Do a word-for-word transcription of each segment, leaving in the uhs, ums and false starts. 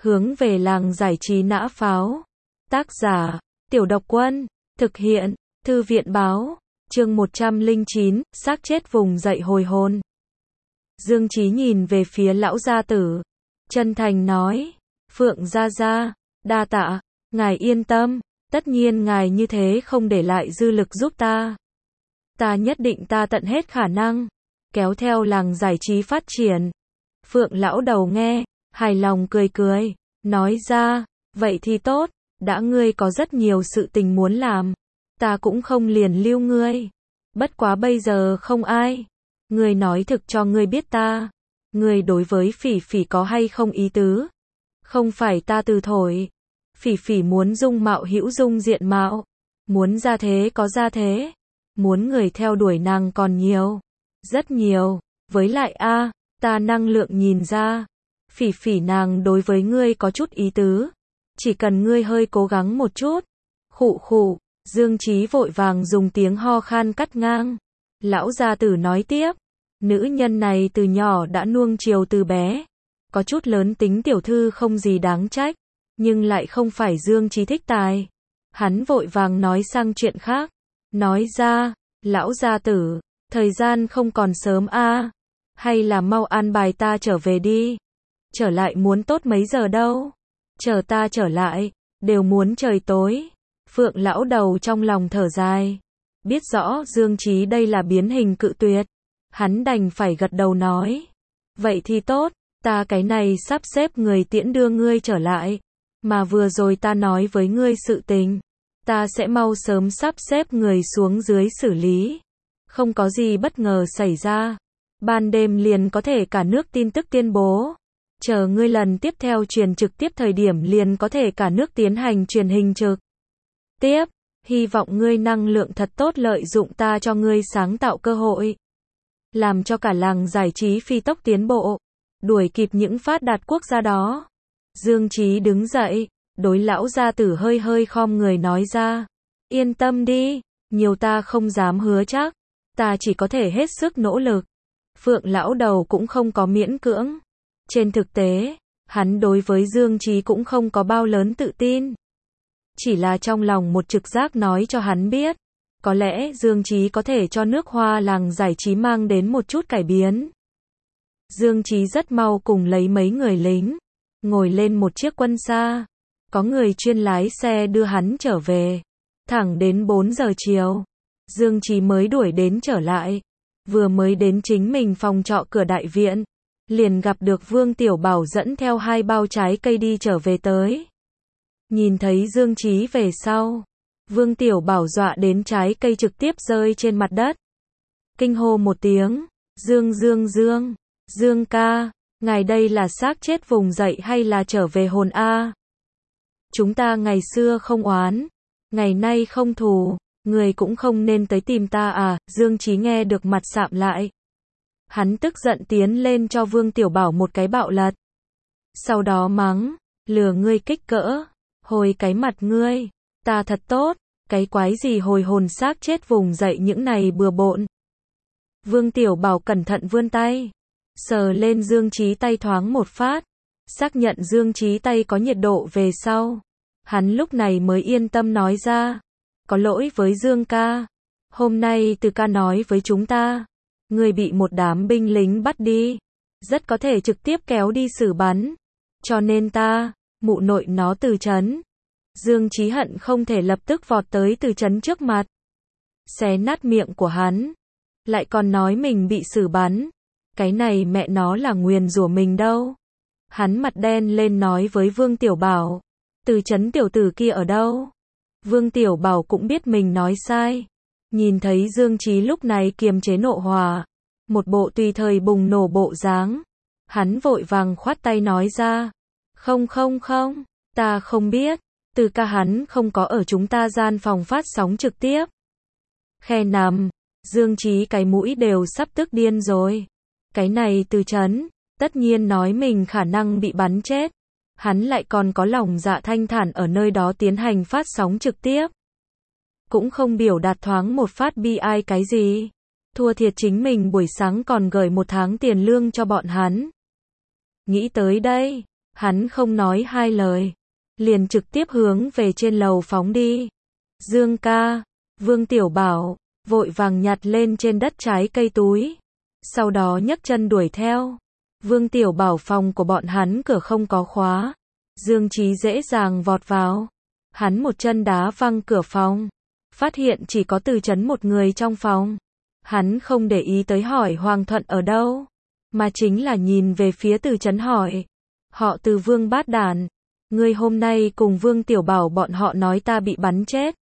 Hướng về làng giải trí nã pháo. Tác giả, Tiểu Độc Quân. Thực hiện, Thư viện báo. Chương một trăm lẻ chín, xác chết vùng dậy hồi hồn. Dương Chí nhìn về phía lão gia tử. Chân thành nói, Phượng gia gia, đa tạ, ngài yên tâm, tất nhiên ngài như thế không để lại dư lực giúp ta. Ta nhất định ta tận hết khả năng, kéo theo làng giải trí phát triển. Phượng lão đầu nghe, hài lòng cười cười, nói ra, vậy thì tốt, đã ngươi có rất nhiều sự tình muốn làm, ta cũng không liền lưu ngươi. Bất quá bây giờ không ai. Ngươi nói thực cho ngươi biết ta. Ngươi đối với Phỉ Phỉ có hay không ý tứ? Không phải ta từ thổi. Phỉ Phỉ muốn dung mạo hữu dung diện mạo. Muốn ra thế có ra thế. Muốn người theo đuổi nàng còn nhiều. Rất nhiều. Với lại a, ta năng lượng nhìn ra. Phỉ Phỉ nàng đối với ngươi có chút ý tứ. Chỉ cần ngươi hơi cố gắng một chút. Khụ khụ. Dương Chí vội vàng dùng tiếng ho khan cắt ngang. Lão gia tử nói tiếp. Nữ nhân này từ nhỏ đã nuông chiều từ bé. Có chút lớn tính tiểu thư không gì đáng trách. Nhưng lại không phải Dương Chí thích tài. Hắn vội vàng nói sang chuyện khác. Nói ra, lão gia tử, thời gian không còn sớm a, hay là mau an bài ta trở về đi. Trở lại muốn tốt mấy giờ đâu. Chờ ta trở lại, đều muốn trời tối. Phượng lão đầu trong lòng thở dài. Biết rõ Dương Chí đây là biến hình cự tuyệt. Hắn đành phải gật đầu nói. Vậy thì tốt, ta cái này sắp xếp người tiễn đưa ngươi trở lại. Mà vừa rồi ta nói với ngươi sự tình. Ta sẽ mau sớm sắp xếp người xuống dưới xử lý. Không có gì bất ngờ xảy ra. Ban đêm liền có thể cả nước tin tức tuyên bố. Chờ ngươi lần tiếp theo truyền trực tiếp thời điểm liền có thể cả nước tiến hành truyền hình trực tiếp. Hy vọng ngươi năng lượng thật tốt lợi dụng ta cho ngươi sáng tạo cơ hội. Làm cho cả làng giải trí phi tốc tiến bộ. Đuổi kịp những phát đạt quốc gia đó. Dương Chí đứng dậy. Đối lão gia tử hơi hơi khom người nói ra. Yên tâm đi. Nhiều ta không dám hứa chắc. Ta chỉ có thể hết sức nỗ lực. Phượng lão đầu cũng không có miễn cưỡng. Trên thực tế, hắn đối với Dương Chí cũng không có bao lớn tự tin. Chỉ là trong lòng một trực giác nói cho hắn biết. Có lẽ Dương Chí có thể cho nước Hoa làng giải trí mang đến một chút cải biến. Dương Chí rất mau cùng lấy mấy người lính. Ngồi lên một chiếc quân xa. Có người chuyên lái xe đưa hắn trở về. Thẳng đến bốn giờ chiều. Dương Chí mới đuổi đến trở lại. Vừa mới đến chính mình phòng trọ cửa đại viện. Liền gặp được Vương Tiểu Bảo dẫn theo hai bao trái cây đi trở về tới. Nhìn thấy Dương Chí về sau. Vương Tiểu Bảo dọa đến trái cây trực tiếp rơi trên mặt đất. Kinh hô một tiếng. Dương Dương Dương. Dương ca. Ngài đây là xác chết vùng dậy hay là trở về hồn a? Chúng ta ngày xưa không oán. Ngày nay không thù. Người cũng không nên tới tìm ta à? Dương Chí nghe được mặt sạm lại. Hắn tức giận tiến lên cho Vương Tiểu Bảo một cái bạo lật. Sau đó mắng. Lừa ngươi kích cỡ. Hồi cái mặt ngươi. Ta thật tốt. Cái quái gì hồi hồn xác chết vùng dậy những này bừa bộn. Vương Tiểu Bảo cẩn thận vươn tay. Sờ lên Dương Chí tay thoáng một phát. Xác nhận Dương Chí tay có nhiệt độ về sau. Hắn lúc này mới yên tâm nói ra. Có lỗi với Dương ca. Hôm nay Từ ca nói với chúng ta. Người bị một đám binh lính bắt đi. Rất có thể trực tiếp kéo đi xử bắn. Cho nên ta, mụ nội nó từ trấn. Dương Chí hận không thể lập tức vọt tới từ trấn trước mặt. Xé nát miệng của hắn. Lại còn nói mình bị xử bắn. Cái này mẹ nó là nguyền rủa mình đâu. Hắn mặt đen lên nói với Vương Tiểu Bảo. Từ trấn tiểu tử kia ở đâu? Vương Tiểu Bảo cũng biết mình nói sai. Nhìn thấy Dương Chí lúc này kiềm chế nộ hòa. Một bộ tùy thời bùng nổ bộ dáng. Hắn vội vàng khoát tay nói ra. Không không không, ta không biết. Từ ca hắn không có ở chúng ta gian phòng phát sóng trực tiếp. Khe nằm. Dương Chí cái mũi đều sắp tức điên rồi. Cái này từ trấn. Tất nhiên nói mình khả năng bị bắn chết. Hắn lại còn có lòng dạ thanh thản ở nơi đó tiến hành phát sóng trực tiếp. Cũng không biểu đạt thoáng một phát bi ai cái gì. Thua thiệt chính mình buổi sáng còn gửi một tháng tiền lương cho bọn hắn. Nghĩ tới đây, Hắn không nói hai lời, liền trực tiếp hướng về trên lầu phóng đi. Dương ca, Vương Tiểu Bảo, vội vàng nhặt lên trên đất trái cây túi. Sau đó nhấc chân đuổi theo. Vương Tiểu Bảo phòng của bọn hắn cửa không có khóa. Dương Chí dễ dàng vọt vào. Hắn một chân đá văng cửa phòng. Phát hiện chỉ có Từ Chấn một người trong phòng. Hắn không để ý tới hỏi Hoàng Thuận ở đâu. Mà chính là nhìn về phía Từ Chấn hỏi. Họ Từ Vương bát đản. Ngươi hôm nay cùng Vương Tiểu Bảo bọn họ nói ta bị bắn chết.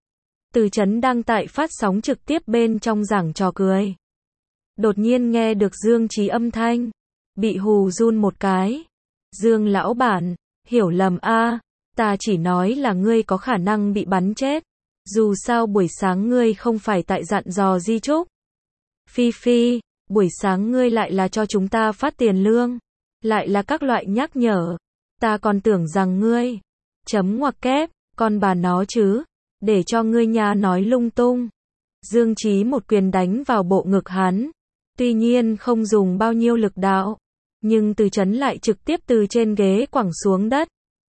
Từ Chấn đang tại phát sóng trực tiếp bên trong giảng trò cười. Đột nhiên nghe được Dương Chí âm thanh. Bị hù run một cái. Dương lão bản, hiểu lầm a, ta chỉ nói là ngươi có khả năng bị bắn chết. Dù sao buổi sáng ngươi không phải tại dặn dò Di Trúc. Phi Phi, buổi sáng ngươi lại là cho chúng ta phát tiền lương. Lại là các loại nhắc nhở. Ta còn tưởng rằng ngươi. Chấm ngoặc kép, con bà nó chứ. Để cho ngươi nhà nói lung tung. Dương Chí một quyền đánh vào bộ ngực hắn. Tuy nhiên không dùng bao nhiêu lực đạo. Nhưng Từ Chấn lại trực tiếp từ trên ghế quẳng xuống đất.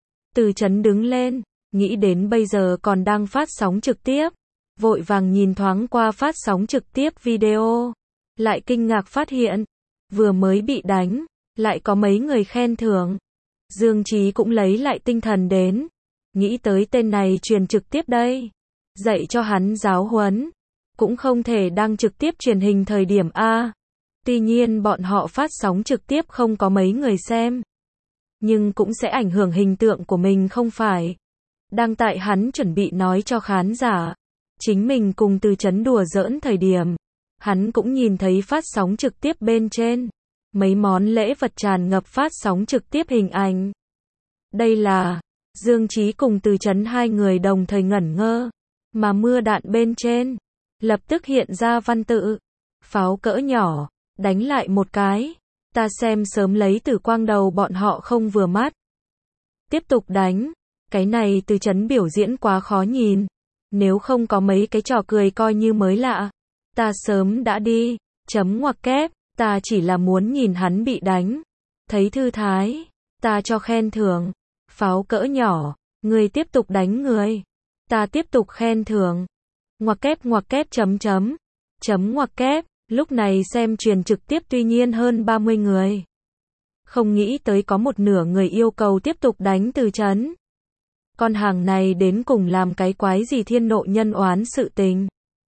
Từ Chấn đứng lên. Nghĩ đến bây giờ còn đang phát sóng trực tiếp. Vội vàng nhìn thoáng qua phát sóng trực tiếp video. Lại kinh ngạc phát hiện. Vừa mới bị đánh. Lại có mấy người khen thưởng. Dương Chí cũng lấy lại tinh thần đến. Nghĩ tới tên này truyền trực tiếp đây. Dạy cho hắn giáo huấn. Cũng không thể đang trực tiếp truyền hình thời điểm A. Tuy nhiên bọn họ phát sóng trực tiếp không có mấy người xem. Nhưng cũng sẽ ảnh hưởng hình tượng của mình không phải. Đang tại hắn chuẩn bị nói cho khán giả. Chính mình cùng Từ Chấn đùa giỡn thời điểm. Hắn cũng nhìn thấy phát sóng trực tiếp bên trên. Mấy món lễ vật tràn ngập phát sóng trực tiếp hình ảnh. Đây là Dương Chí cùng Từ Chấn hai người đồng thời ngẩn ngơ. Mà mưa đạn bên trên lập tức hiện ra văn tự. Pháo cỡ nhỏ, đánh lại một cái. Ta xem sớm lấy Tử quang đầu bọn họ không vừa mắt. Tiếp tục đánh. Cái này Từ Chấn biểu diễn quá khó nhìn. Nếu không có mấy cái trò cười coi như mới lạ. Ta sớm đã đi. Chấm ngoặc kép. Ta chỉ là muốn nhìn hắn bị đánh. Thấy thư thái. Ta cho khen thưởng. Pháo cỡ nhỏ. Người tiếp tục đánh người. Ta tiếp tục khen thưởng. Ngoặc kép ngoặc kép chấm chấm. Chấm ngoặc kép. Lúc này xem truyền trực tiếp tuy nhiên hơn ba mươi người. Không nghĩ tới có một nửa người yêu cầu tiếp tục đánh Từ Chấn. Con hàng này đến cùng làm cái quái gì thiên nộ nhân oán sự tình.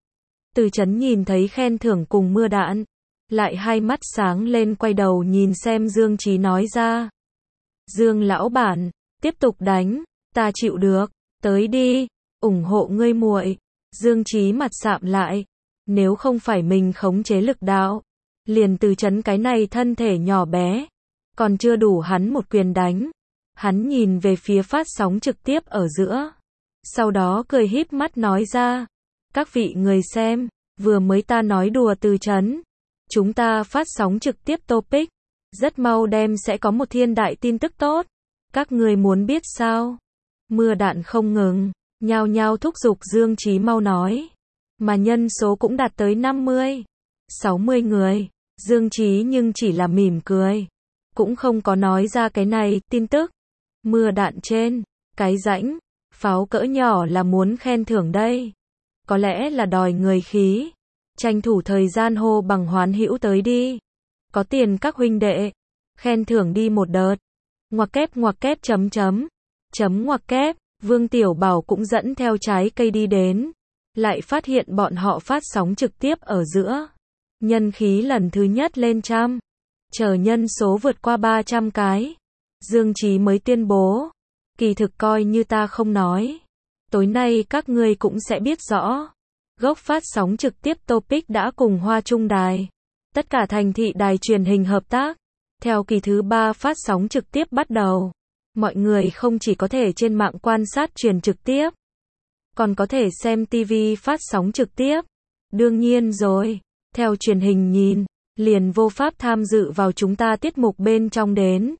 Từ Chấn nhìn thấy khen thưởng cùng mưa đạn. Lại hai mắt sáng lên quay đầu nhìn xem Dương Chí nói ra. Dương lão bản, tiếp tục đánh, ta chịu được, tới đi, ủng hộ ngươi muội. Dương Chí mặt sạm lại. Nếu không phải mình khống chế lực đạo. Liền Từ Chấn cái này thân thể nhỏ bé. Còn chưa đủ hắn một quyền đánh. Hắn nhìn về phía phát sóng trực tiếp ở giữa. Sau đó cười híp mắt nói ra. Các vị người xem, vừa mới ta nói đùa Từ Chấn. Chúng ta phát sóng trực tiếp topic. Rất mau đem sẽ có một thiên đại tin tức tốt. Các người muốn biết sao? Mưa đạn không ngừng. Nhao nhao thúc giục Dương Chí mau nói. Mà nhân số cũng đạt tới năm mươi, sáu mươi người. Dương Chí nhưng chỉ là mỉm cười. Cũng không có nói ra cái này tin tức. Mưa đạn trên. Cái rãnh. Pháo cỡ nhỏ là muốn khen thưởng đây. Có lẽ là đòi người khí. Tranh thủ thời gian hô bằng hoán hữu tới đi. Có tiền các huynh đệ. Khen thưởng đi một đợt. Ngoặc kép ngoặc kép chấm chấm. Chấm ngoặc kép. Vương Tiểu Bảo cũng dẫn theo trái cây đi đến. Lại phát hiện bọn họ phát sóng trực tiếp ở giữa. Nhân khí lần thứ nhất lên trăm. Chờ nhân số vượt qua ba trăm cái. Dương Chí mới tuyên bố. Kỳ thực coi như ta không nói. Tối nay các ngươi cũng sẽ biết rõ. Gốc phát sóng trực tiếp topic đã cùng Hoa Trung Đài. Tất cả thành thị đài truyền hình hợp tác. Theo kỳ thứ ba phát sóng trực tiếp bắt đầu. Mọi người không chỉ có thể trên mạng quan sát truyền trực tiếp. Còn có thể xem ti vi phát sóng trực tiếp. Đương nhiên rồi. Theo truyền hình nhìn. Liền vô pháp tham dự vào chúng ta tiết mục bên trong đến.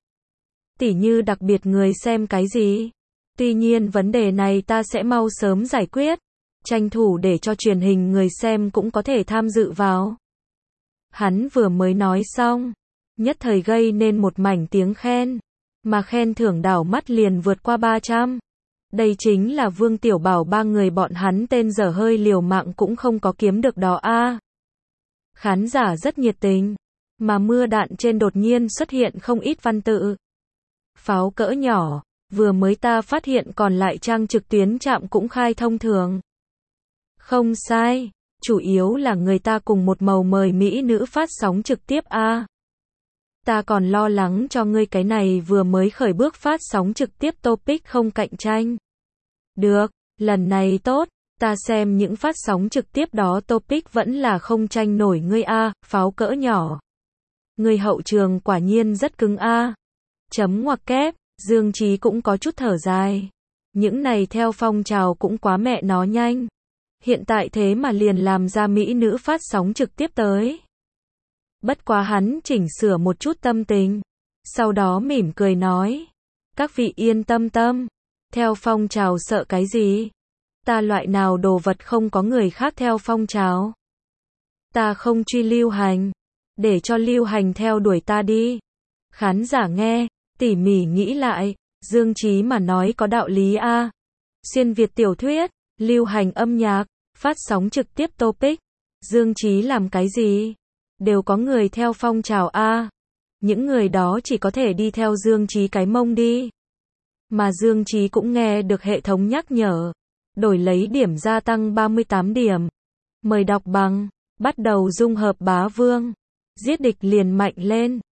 Tỉ như đặc biệt người xem cái gì. Tuy nhiên vấn đề này ta sẽ mau sớm giải quyết. Tranh thủ để cho truyền hình người xem cũng có thể tham dự vào. Hắn vừa mới nói xong. Nhất thời gây nên một mảnh tiếng khen. mà khen thưởng đảo mắt liền vượt qua ba trăm. Đây chính là Vương Tiểu Bảo ba người bọn hắn tên dở hơi liều mạng cũng không có kiếm được đó a. Khán giả rất nhiệt tình, mà mưa đạn trên đột nhiên xuất hiện không ít văn tự. Pháo cỡ nhỏ, vừa mới ta phát hiện còn lại trang trực tuyến trạm cũng khai thông thường. Không sai, chủ yếu là người ta cùng một màu mời mỹ nữ phát sóng trực tiếp a. Ta còn lo lắng cho ngươi cái này vừa mới khởi bước phát sóng trực tiếp topic không cạnh tranh. Được, lần này tốt, ta xem những phát sóng trực tiếp đó topic vẫn là không tranh nổi ngươi a, pháo cỡ nhỏ. Ngươi hậu trường quả nhiên rất cứng a. Chấm ngoặc kép, Dương Chí cũng có chút thở dài. Những này theo phong trào cũng quá mẹ nó nhanh. Hiện tại thế mà liền làm ra mỹ nữ phát sóng trực tiếp tới. Bất quá hắn chỉnh sửa một chút tâm tình. Sau đó mỉm cười nói. Các vị yên tâm tâm. Theo phong trào sợ cái gì? Ta loại nào đồ vật không có người khác theo phong trào. Ta không truy lưu hành. Để cho lưu hành theo đuổi ta đi. Khán giả nghe, tỉ mỉ nghĩ lại. Dương Chí mà nói có đạo lý a. Xuyên Việt tiểu thuyết, lưu hành âm nhạc, phát sóng trực tiếp topic. Dương Chí làm cái gì? Đều có người theo phong trào a. Những người đó chỉ có thể đi theo Dương Chí cái mông đi. Mà Dương Chí cũng nghe được hệ thống nhắc nhở. Đổi lấy điểm gia tăng ba mươi tám điểm. Mời đọc bằng. Bắt đầu dung hợp bá vương. Giết địch liền mạnh lên.